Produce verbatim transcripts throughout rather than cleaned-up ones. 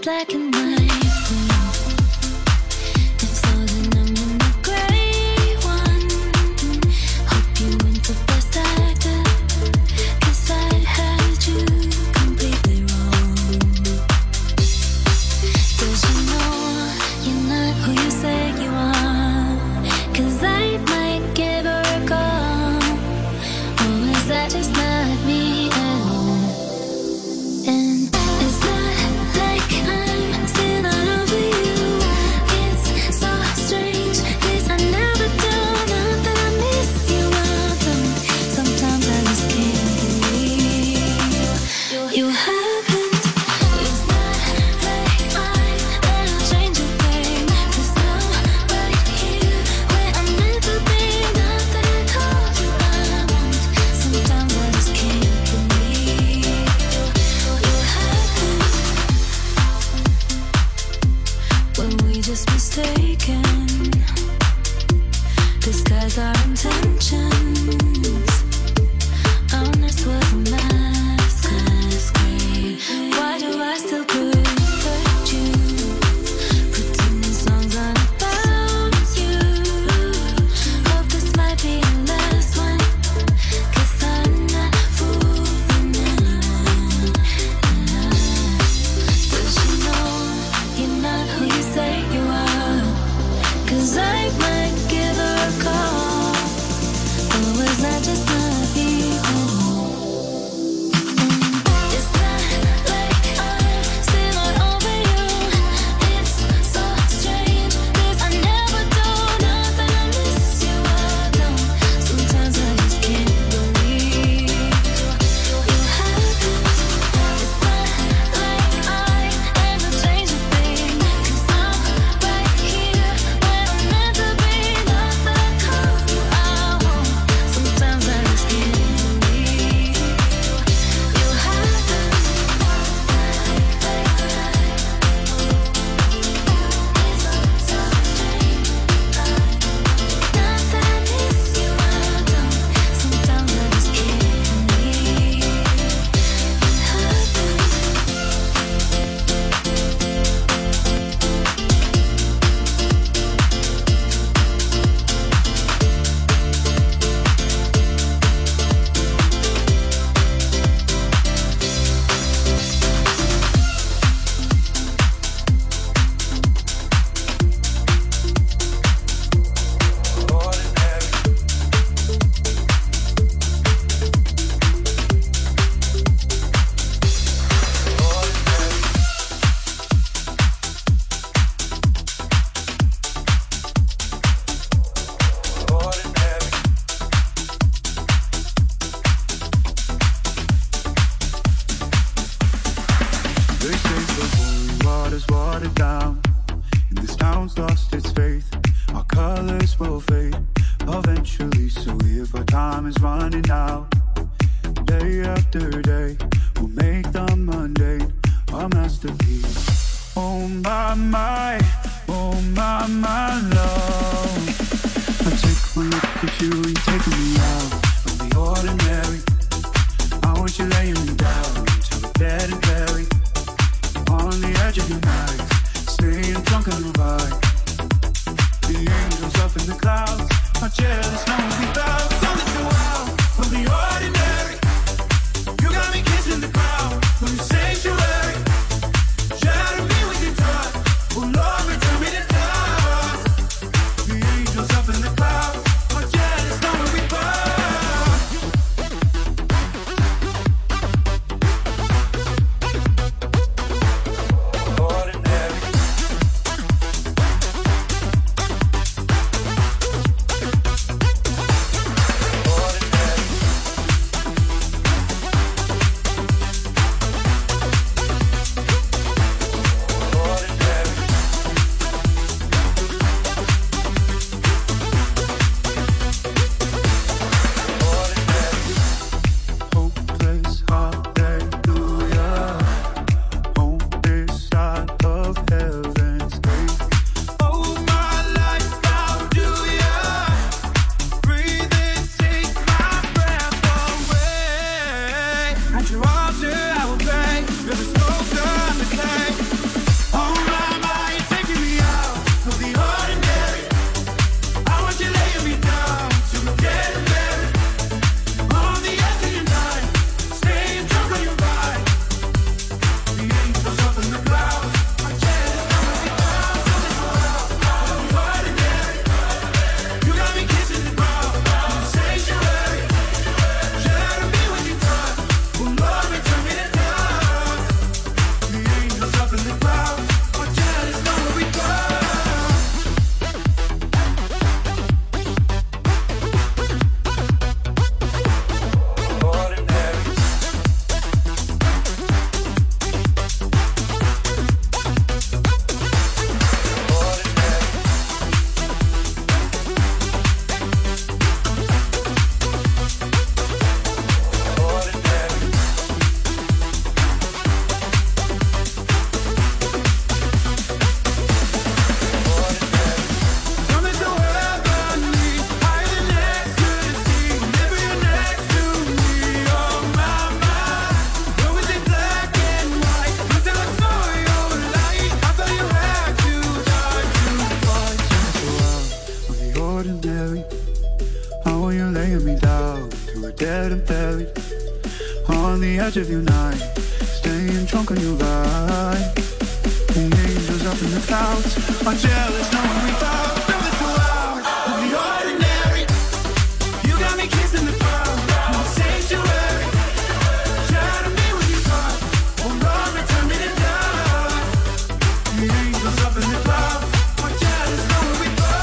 black and white. edge of your night, staying drunk on your vibe. Angels up in the clouds are jealous knowing we found something so out of the ordinary. You got me kissing the ground, no sanctuary. Try to be what you thought, oh Lord, return me to dust. Angels up in the clouds are jealous knowing we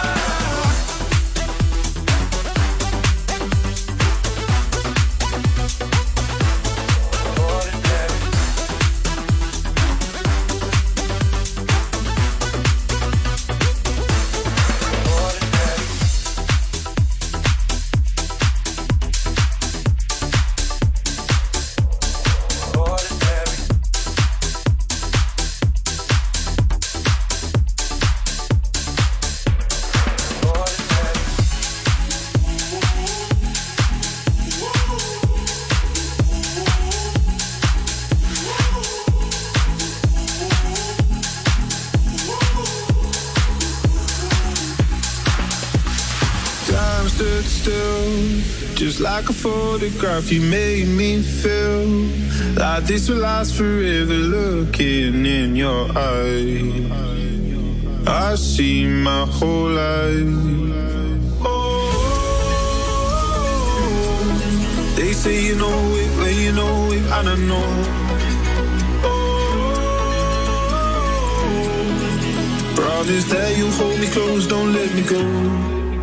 just like a photograph, you made me feel like this will last forever. Looking in your eyes, I see my whole life. Oh, they say you know it when you know it, and I know. Oh, promise that you'll hold me close, don't let me go.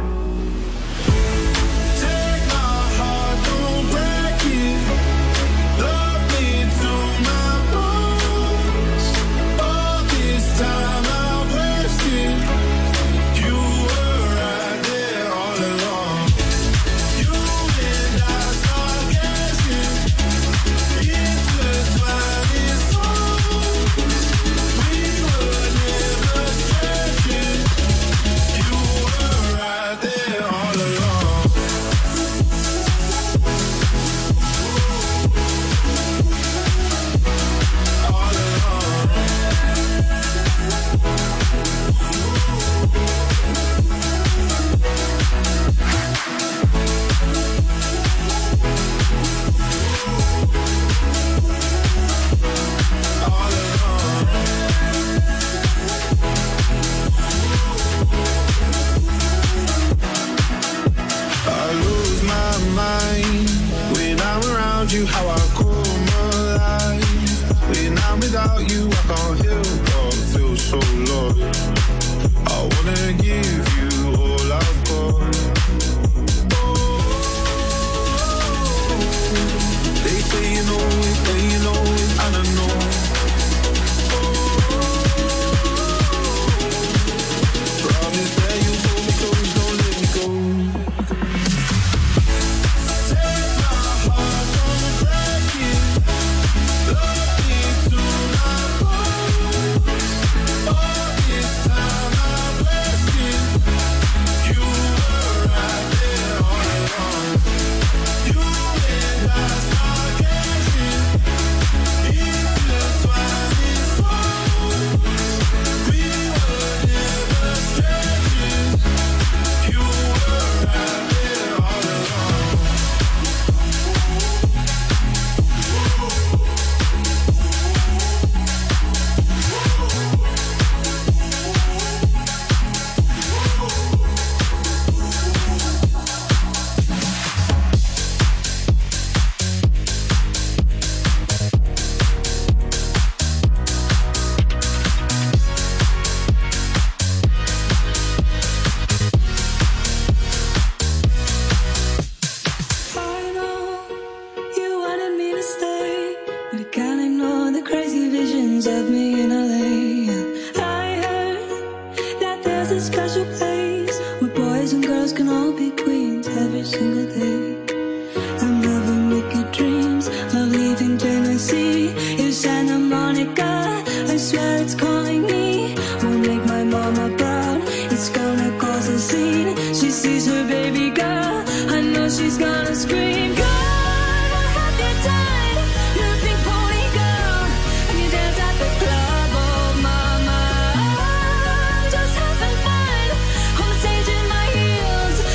How I come alive when I'm without you, I can't help but feel so lost. I wanna give you all I've got. Oh, they say you know it, they you know it, and I know. Oh, promise that you hold me close, don't let me go.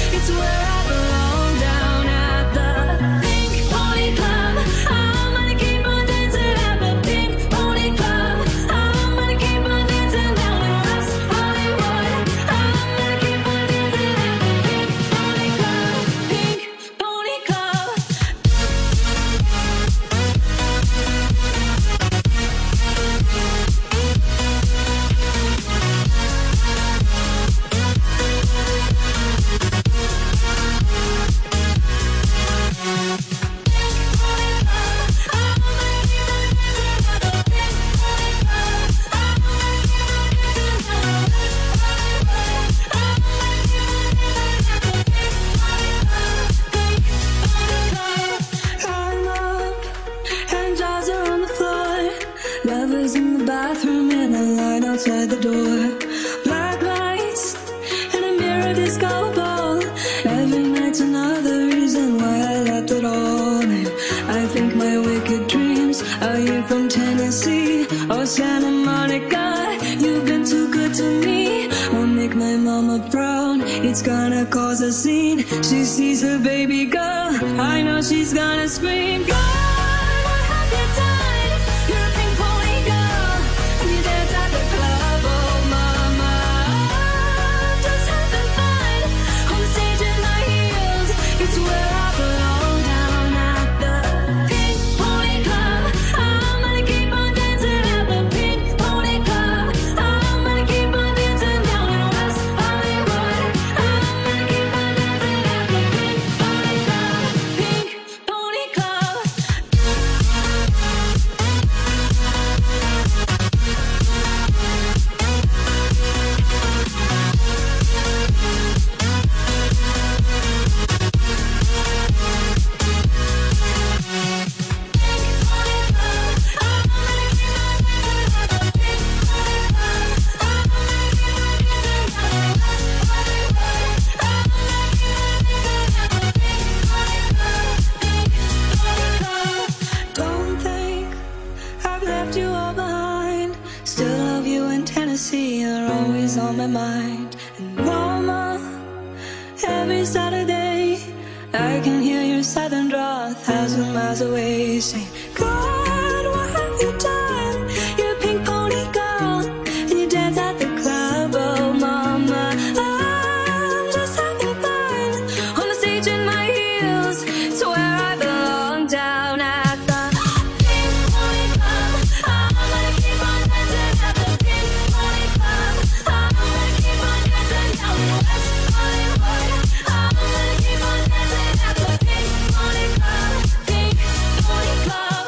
Where I belong, down at the Pink Pony Club. I'm gonna get outside the door. Black lights and a mirror disco ball. Every night's another reason why I left it all. And I think my wicked dreams are you from Tennessee or Santa Monica. You've been too good to me. I'll make my mama proud. It's gonna cause a scene. She sees her baby girl. I know she's gonna scream. God, what have you done? You're a pink pony girl, and you dance at the club. Oh, mama, just having fun on the stage in my heels. It's where I belong, down at the Pink Pony Club. I'm gonna keep on dancing at the Pink Pony Club. I'm gonna keep on dancing down in West Hollywood. I'm gonna keep on dancing at the Pink Pony Club. Pink Pony Club. Don't think I've left you all behind. Still love you in Tennessee, you're always on my mind. And mama, every Saturday I can hear your southern drawl a thousand miles away, saying, God, what have you done? You're a pink pony girl, and you dance at the club. Oh, mama, I'm just having fun on the stage in my heels. It's where I belong, down at the Pink Pony Club. I'm gonna keep on dancing at the Pink Pony Club. I'm gonna keep on dancing down in West Hollywood. I'm gonna keep on dancing at the Pink Pony Club. Pink Pony Club.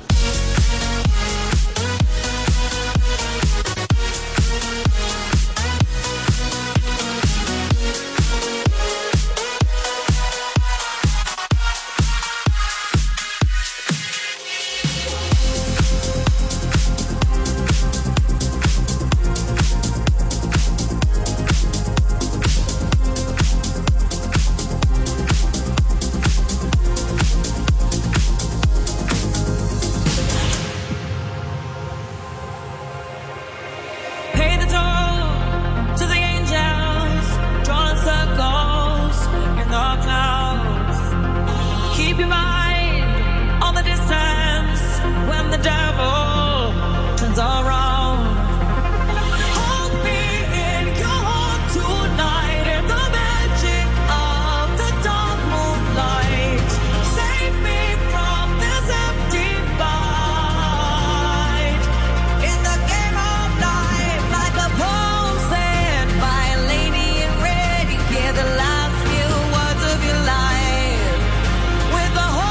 Pay the toll to the angels, drawing circles in the clouds. Keep your mind on the distance when the devil turns around. Hold me in your heart tonight in the magic of the dark moonlight. Save me from this empty fight. In the game of life, like a poem said by a lady in red, you hear the last few words of your life with the hope.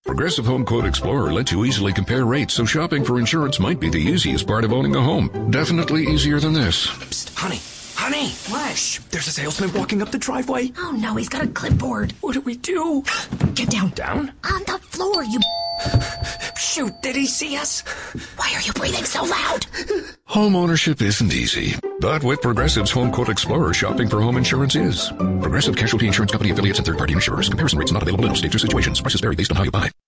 Progressive Home Quote Explorer lets you easily compare rates, so shopping for insurance might be the easiest part of owning a home. Definitely easier than this. Psst, honey, honey. What? Shh, there's a salesman walking up the driveway. Oh no, he's got a clipboard. What do we do? Get down. Down? On the floor, you... Shoot, did he see us? Why are you breathing so loud? Home ownership isn't easy, but with Progressive's Home Quote Explorer, shopping for home insurance is. Progressive Casualty Insurance Company affiliates and third-party insurers. Comparison rates not available in all states or situations. Prices vary based on how you buy.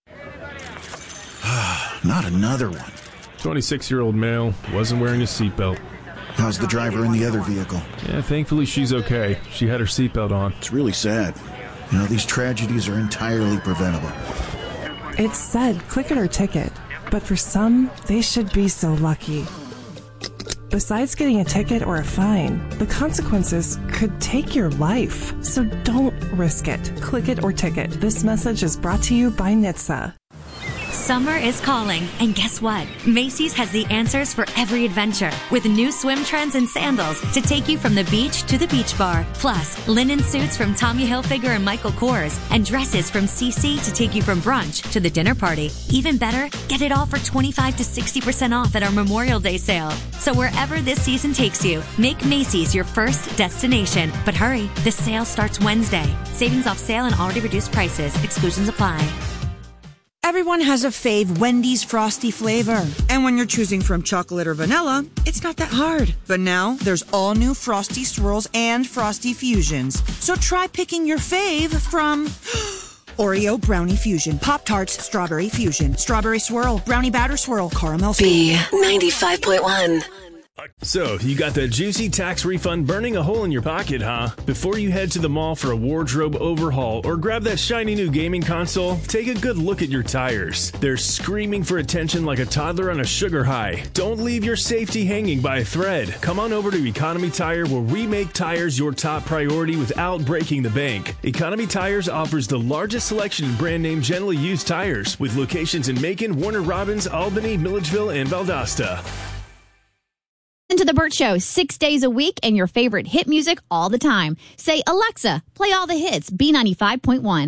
Not another one. twenty-six-year-old male wasn't wearing a seatbelt. How's the driver in the other vehicle? Yeah, thankfully she's okay. She had her seatbelt on. It's really sad. You know, these tragedies are entirely preventable. It said click it or ticket, but for some, they should be so lucky. Besides getting a ticket or a fine, the consequences could take your life. So don't risk it. Click it or ticket. This message is brought to you by N H T S A. Summer is calling, and guess what? Macy's has the answers for every adventure, with new swim trends and sandals to take you from the beach to the beach bar. Plus, linen suits from Tommy Hilfiger and Michael Kors, and dresses from C C to take you from brunch to the dinner party. Even better, get it all for twenty-five to sixty percent off at our Memorial Day sale. So wherever this season takes you, make Macy's your first destination. But hurry, the sale starts Wednesday. Savings off sale and already reduced prices. Exclusions apply. Everyone has a fave Wendy's Frosty flavor. And when you're choosing from chocolate or vanilla, it's not that hard. But now, there's all new Frosty Swirls and Frosty Fusions. So try picking your fave from... Oreo Brownie Fusion, Pop-Tarts Strawberry Fusion, Strawberry Swirl, Brownie Batter Swirl, Caramel B ninety-five point one. So, you got that juicy tax refund burning a hole in your pocket, huh? Before you head to the mall for a wardrobe overhaul or grab that shiny new gaming console, take a good look at your tires. They're screaming for attention like a toddler on a sugar high. Don't leave your safety hanging by a thread. Come on over to Economy Tire, where we make tires your top priority without breaking the bank. Economy Tires offers the largest selection of brand name generally used tires, with locations in Macon, Warner Robins, Albany, Milledgeville, and Valdosta. Listen to The Burt Show six days a week and your favorite hit music all the time. Say, Alexa, play all the hits, B ninety-five point one.